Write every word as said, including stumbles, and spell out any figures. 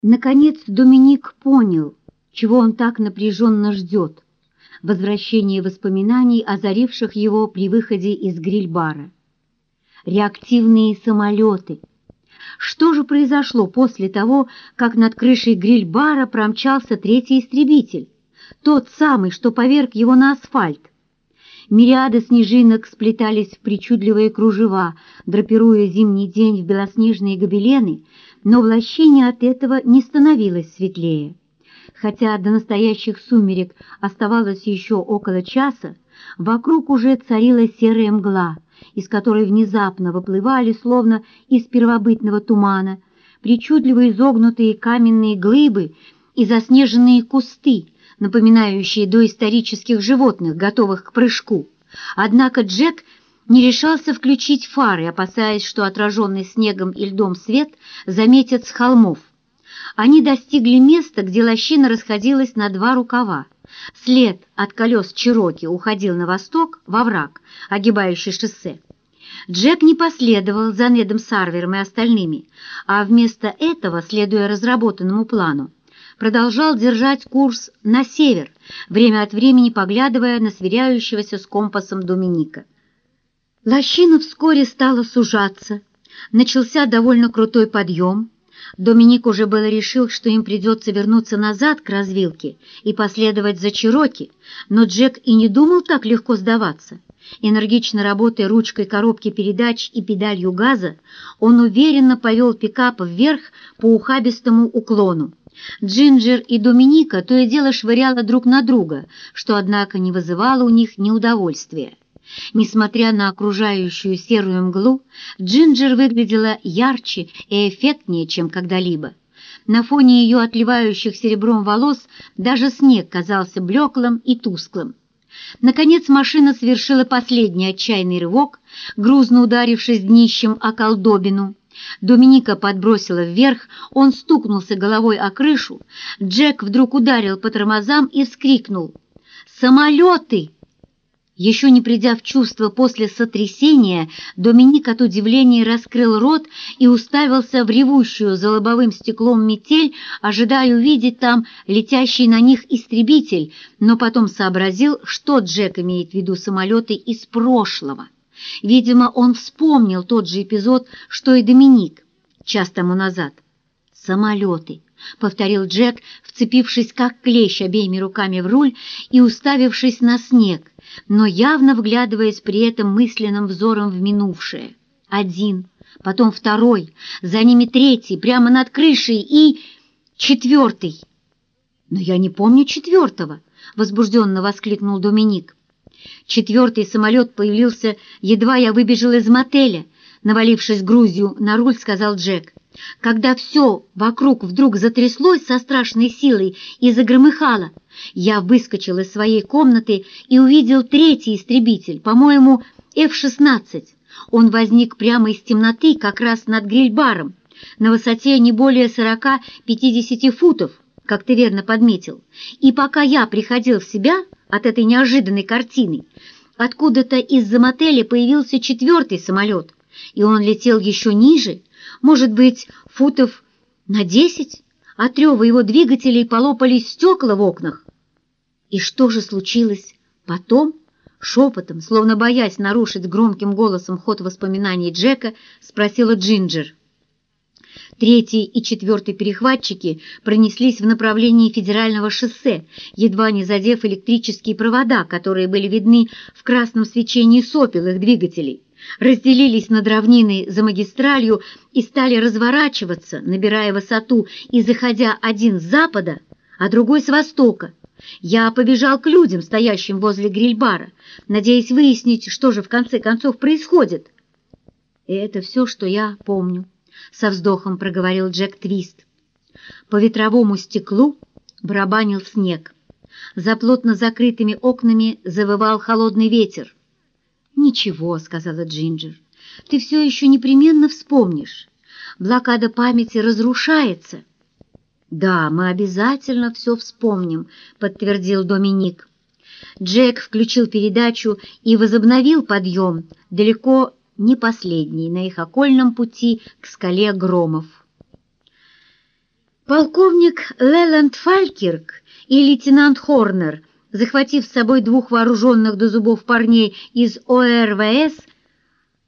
Наконец Доминик понял, чего он так напряженно ждет — возвращение воспоминаний, озаривших его при выходе из гриль-бара. Реактивные самолеты. Что же произошло после того, как над крышей гриль-бара промчался третий истребитель, тот самый, что поверг его на асфальт? Мириады снежинок сплетались в причудливые кружева, драпируя зимний день в белоснежные гобелены, но в лощине от этого не становилось светлее. Хотя до настоящих сумерек оставалось еще около часа, вокруг уже царила серая мгла, из которой внезапно выплывали, словно из первобытного тумана, причудливо изогнутые каменные глыбы и заснеженные кусты, напоминающие доисторических животных, готовых к прыжку. Однако Джек не решался включить фары, опасаясь, что отраженный снегом и льдом свет заметят с холмов. Они достигли места, где лощина расходилась на два рукава. След от колес Чероки уходил на восток, во враг, огибающий шоссе. Джек не последовал за Недом Сарвером и остальными, а вместо этого, следуя разработанному плану, продолжал держать курс на север, время от времени поглядывая на сверяющегося с компасом Доминика. Лощина вскоре стала сужаться, начался довольно крутой подъем. Доминик уже было решил, что им придется вернуться назад к развилке и последовать за Чероки, но Джек и не думал так легко сдаваться. Энергично работая ручкой коробки передач и педалью газа, он уверенно повел пикап вверх по ухабистому уклону. Джинджер и Доминика то и дело швыряло друг на друга, что, однако, не вызывало у них неудовольствия. Несмотря на окружающую серую мглу, Джинджер выглядела ярче и эффектнее, чем когда-либо. На фоне ее отливающих серебром волос даже снег казался блеклым и тусклым. Наконец машина совершила последний отчаянный рывок, грузно ударившись днищем о колдобину. Доминика подбросила вверх, он стукнулся головой о крышу. Джек вдруг ударил по тормозам и вскрикнул: «Самолеты!» Еще не придя в чувство после сотрясения, Доминик от удивления раскрыл рот и уставился в ревущую за лобовым стеклом метель, ожидая увидеть там летящий на них истребитель, но потом сообразил, что Джек имеет в виду самолеты из прошлого. Видимо, он вспомнил тот же эпизод, что и Доминик, час тому назад. «Самолеты», — повторил Джек, вцепившись как клещ обеими руками в руль и уставившись на снег, но явно вглядываясь при этом мысленным взором в минувшее. Один, потом второй, за ними третий, прямо над крышей, и четвертый. «Но я не помню четвертого», — возбужденно воскликнул Доминик. «Четвертый самолет появился, едва я выбежал из мотеля», — навалившись грузью на руль, сказал Джек. «Когда все вокруг вдруг затряслось со страшной силой и загромыхало, я выскочил из своей комнаты и увидел третий истребитель, по-моему, эф шестнадцать. Он возник прямо из темноты, как раз над гриль-баром, на высоте не более сорока-пятидесяти футов, как ты верно подметил. И пока я приходил в себя от этой неожиданной картины, откуда-то из-за мотеля появился четвертый самолет, и он летел еще ниже, может быть, футов на десять. От рева его двигателей полопались стекла в окнах. И что же случилось потом?» Шепотом, словно боясь нарушить громким голосом ход воспоминаний Джека, спросила Джинджер. Третий и четвертый перехватчики пронеслись в направлении федерального шоссе, едва не задев электрические провода, которые были видны в красном свечении сопел их двигателей, разделились над равниной за магистралью и стали разворачиваться, набирая высоту и заходя один с запада, а другой с востока. Я побежал к людям, стоящим возле гриль-бара, надеясь выяснить, что же в конце концов происходит. «И это все, что я помню», — со вздохом проговорил Джек Твист. По ветровому стеклу барабанил снег. За плотно закрытыми окнами завывал холодный ветер. «Ничего», — сказала Джинджер, — «ты все еще непременно вспомнишь. Блокада памяти разрушается». «Да, мы обязательно все вспомним», — подтвердил Доминик. Джек включил передачу и возобновил подъем, далеко не последний на их окольном пути к скале Громов. Полковник Леланд Фалькирк и лейтенант Хорнер, захватив с собой двух вооруженных до зубов парней из О Р В С,